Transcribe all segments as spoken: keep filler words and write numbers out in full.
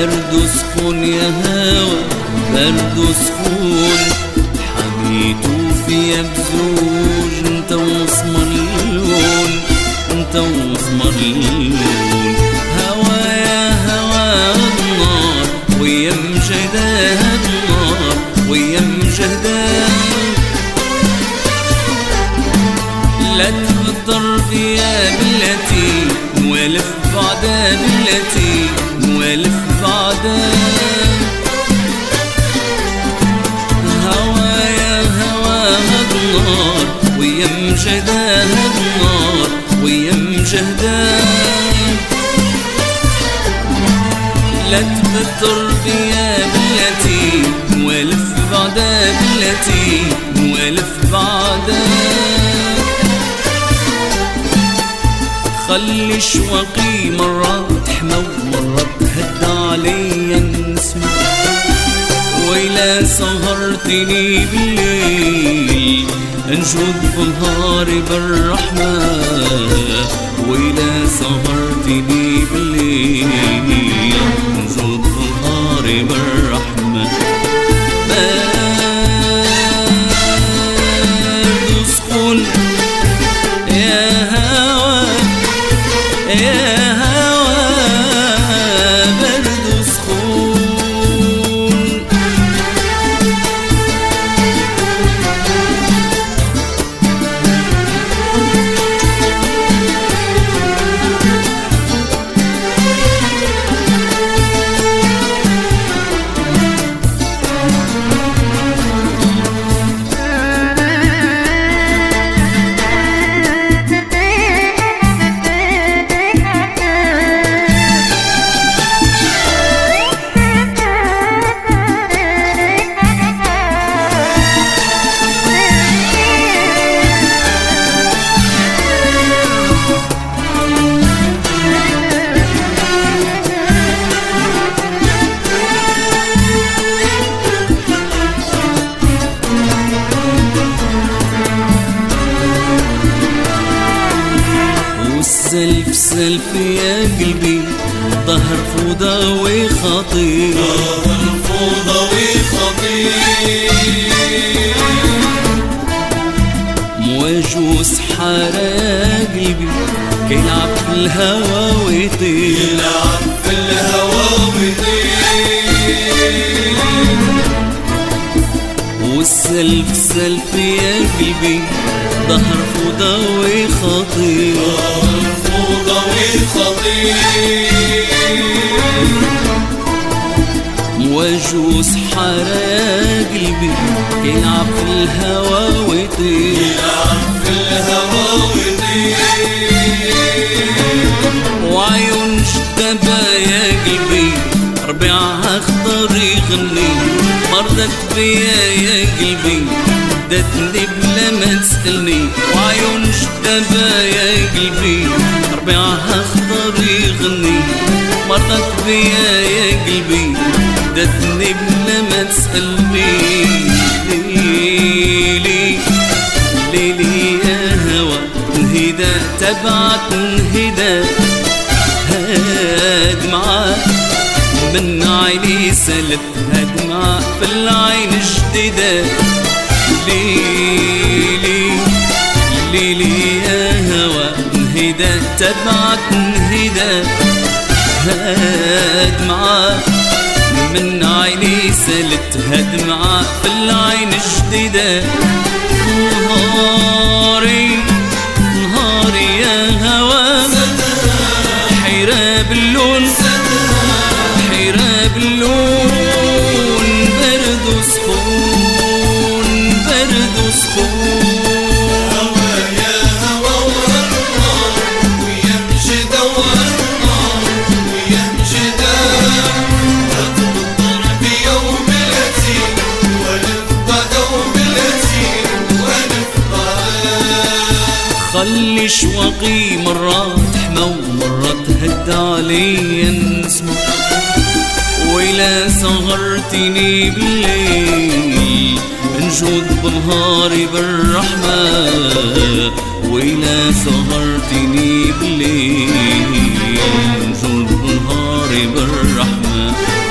برد سخون يا هوا برد سخون، حبيته فيا بزوج انت ومسمر اللون، انت ومسمر اللون. هوا يا هوا النار ويا مجهدها النار ويا مجهدها، لا تفضل فيا بلتي نوالف بعدا بلتي نوالف بعدا. هوا يا هوا النار ويا مجهدها النار ويا مجهدها، لا تفضل فيا بلتي نوالف بعدا بلتي نوالف بعدا. خلي شوقي مرة تحمى ومرة تهدى عليا النسمة، وإلا سهرتني بالليل انجود بنهاري بالرحمة، وإلا سهرتني بالليل انجود بنهاري بالرحمة. برد سخون يا هوا يا هوا برد سخون، سلف سلف يا قلبي ظهر فوضى وخطير، ظهر فوضى وخطير، مواج وسحارة يا قلبي كيلعب في الهوى ويطير، يلعب في الهوى ويطير. والسلف سلف يا قلبي ظهر فوضى وخطير، ظهر فوضى وخطير، مواج وسحارة يا قلبي كيلعب في الهوى ويطير، يلعب في الهوى ويطير. وعيون جدبة يا قلبي ربيعها خضر يغني، مرضت بيا يا قلبي دتني بلا ما تسألني. وعيون جدبة يا قلبي ربيعها خضر يغني، مرضت بيا يا قلبي دتني بلا ما تسألني. ليلي ليلي يا هوا انهدى تبعت انهدى، هاد معاك من عيني سلت هدمع في العين جديدة. ليلي ليلي يا هوا انهدى تبعت انهدى، هدمع من عيني سلت هدمع في العين جديدة. نهاري نهاري يا هوا حيرة باللون حيرة باللون، برد سخون برد سخون. هوا يا هوا والنار ويا مجهدها والنار ويا مجهدها، لا تفضل فيا وبلتي نوالف بعدا وبلتي نوالف بعدا. خلي شوقي مرة تحمى ومرة تهدى عليا النسمة، وإلا سهرتني بالليل انجود بنهاري بالرحمة، وإلا سهرتني بالليل انجود بنهاري بالرحمة.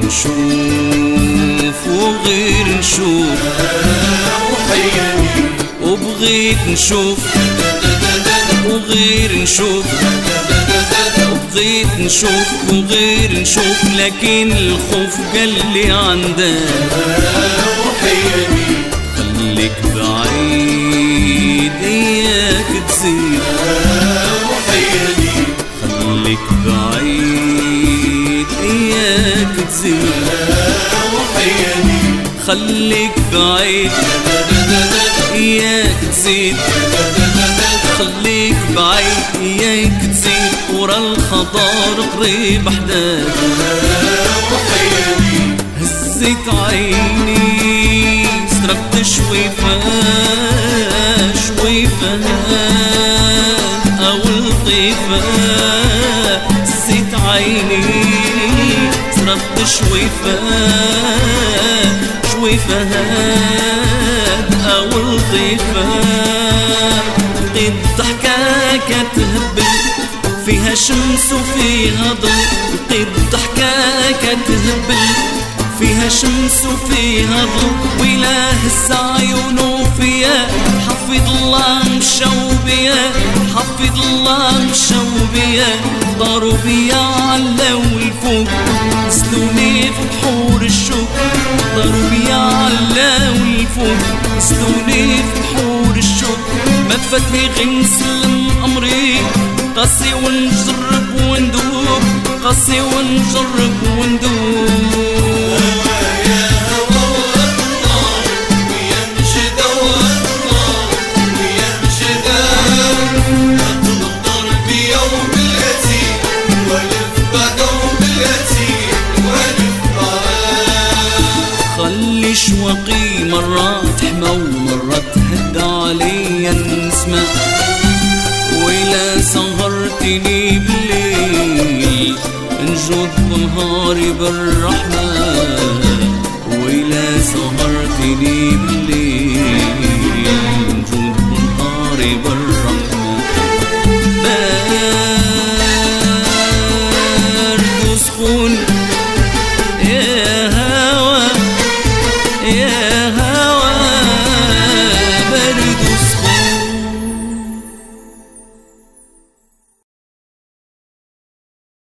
نشوف وغير نشوف وحياني وبغيت نشوف وغير نشوف وبغيت نشوف وغير نشوف لكن الخوف قال لي عندك وحياني خليك بعيد اياك تزيد وحياني خليك بعيد اياك تزيد وحياني خليك بعيد اياك تزيد خليك بعيد اياك تزيد ورا الخطر قريب حداك وحياني هزيت عيني سربت شويفة شويفة او لطيفة هزيت عيني سربت شويفة شويفة او لطيفة لقيت ضحكاك تهبل فيها شمس وفيها ضوء لقيت ضحكاك تهبل فيها شمس وفيها ضوء ولا هز عيونه فيا حفظ الله مشاو بيا حفظ الله مشاو بيا داروا بيا علاو الفوق نزلوني في بحور الشوق داروا بيا علاو الفوق نزلوني في بحور الشوق ما فاتني غير نسلم امري قاسي ونجرب وندوب قاسي ونجرب وندوب خلي شوقي مرات حمى ومرات هد عليا النسمة وإلا سهرتني بالليل نجود بنهاري بالرحمة وإلا سهرتني بالليل نجود بنهاري بالرحمة